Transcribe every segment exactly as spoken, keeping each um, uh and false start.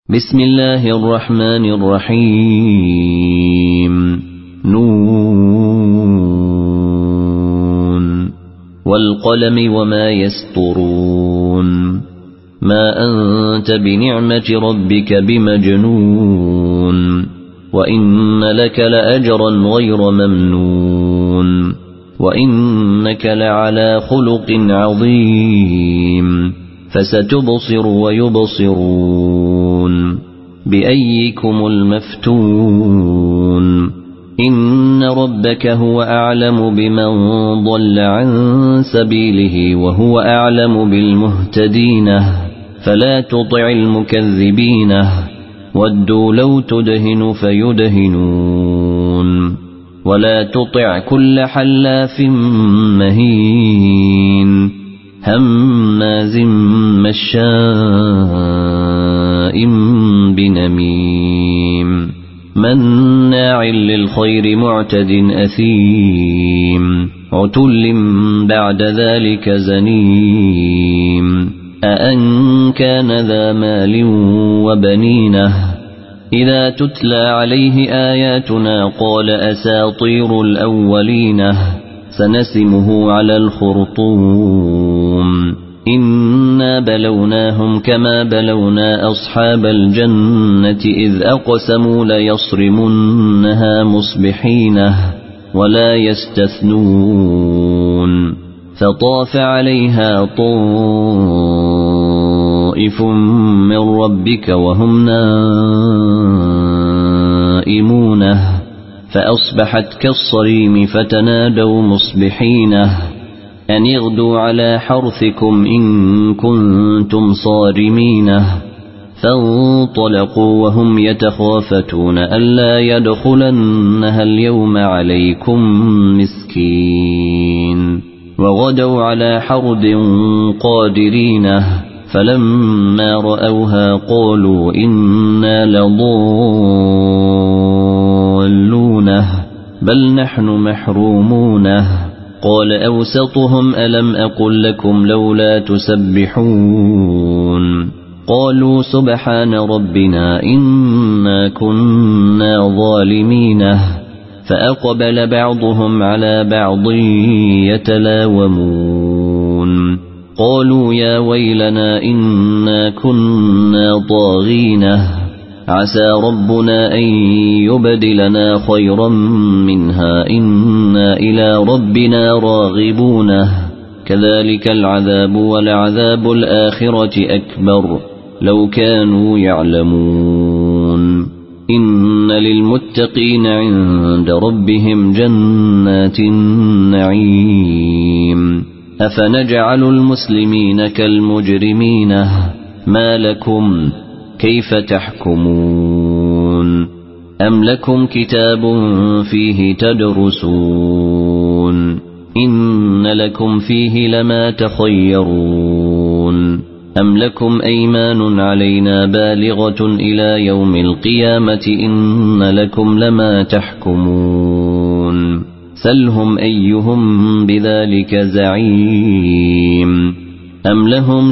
بسم الله الرحمن الرحيم. نون والقلم وما يسطرون. ما أنت بنعمة ربك بمجنون، وإن لك لأجرا غير ممنون، وإنك لعلى خلق عظيم. فستبصر ويبصرون بأيكم المفتون. إن ربك هو أعلم بمن ضل عن سبيله وهو أعلم بالمهتدين. فلا تطع المكذبين، ودوا لو تدهن فيدهنون. ولا تطع كل حلاف مهين هماز مشاء بنميم مناع للخير معتد أثيم عتل بعد ذلك زنيم. أأن كان ذا مال وبنينه إذا تتلى عليه آياتنا قال أساطير الأولين. سنسمه على الخرطوم. إنا بلوناهم كما بلونا أصحاب الجنة إذ أقسموا ليصرمنها مصبحين ولا يستثنون. فطاف عليها طائف من ربك وهم نائمون فأصبحت كالصريم فتنادوا مصبحين أن اغدوا على حرثكم إن كنتم صارمين. فانطلقوا وهم يتخافتون ألا يدخلنها اليوم عليكم مسكين. وغدوا على حرد قادرين فلما رأوها قالوا إنا لضالون بل نحن محرومون. قال أوسطهم ألم أقل لكم لولا تسبحون. قالوا سبحان ربنا إنا كنا ظالمين. فأقبل بعضهم على بعض يتلاومون. قالوا يا ويلنا إنا كنا طاغين عسى ربنا أن يبدلنا خيرا منها إنا إلى ربنا راغبون. كذلك العذاب ولعذاب الآخرة أكبر لو كانوا يعلمون. إن للمتقين عند ربهم جنات النعيم. أفنجعل المسلمين كالمجرمين ما لكم كيف تحكمون. أم لكم كتاب فيه تدرسون إن لكم فيه لما تخيرون. أم لكم أيمان علينا بالغة إلى يوم القيامة إن لكم لما تحكمون. سلهم أيهم بذلك زعيم. أم لهم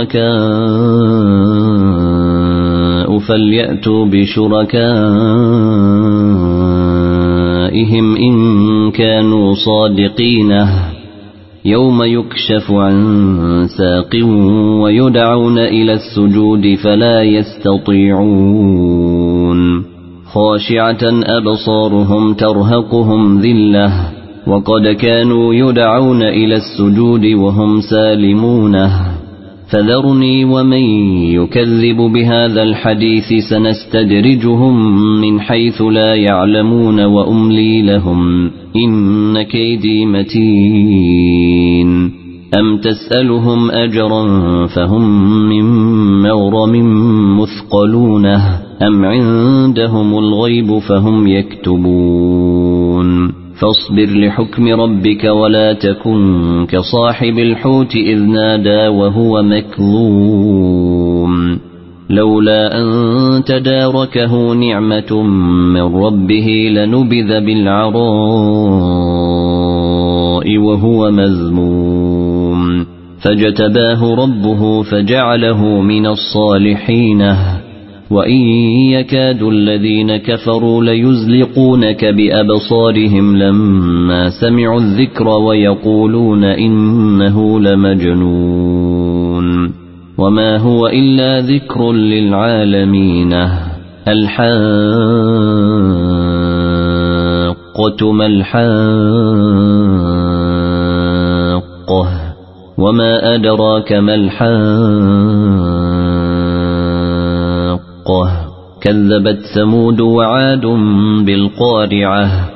شركاء فليأتوا بشركائهم إن كانوا صادقين. يوم يكشف عن ساق ويدعون إلى السجود فلا يستطيعون. خاشعة أبصارهم ترهقهم ذلة وقد كانوا يدعون إلى السجود وهم سالمون. فذرني ومن يكذب بهذا الحديث سنستدرجهم من حيث لا يعلمون وأملي لهم إن كيدي متين. أم تسألهم أجرا فهم من مغرم مثقلون أم عندهم الغيب فهم يكتبون. فاصبر لحكم ربك ولا تكن كصاحب الحوت إذ نادى وهو مكظوم. لولا أن تداركه نعمة من ربه لنبذ بالعراء وهو مذموم. فاجتباه ربه فجعله من الصالحين وإن يكاد الذين كفروا ليزلقونك بأبصارهم لما سمعوا الذكر ويقولون إنه لمجنون وما هو إلا ذكر للعالمين الحاقة ما الحاقة وما أدراك ما الحاقة كذبت ثمود وعاد بالقارعة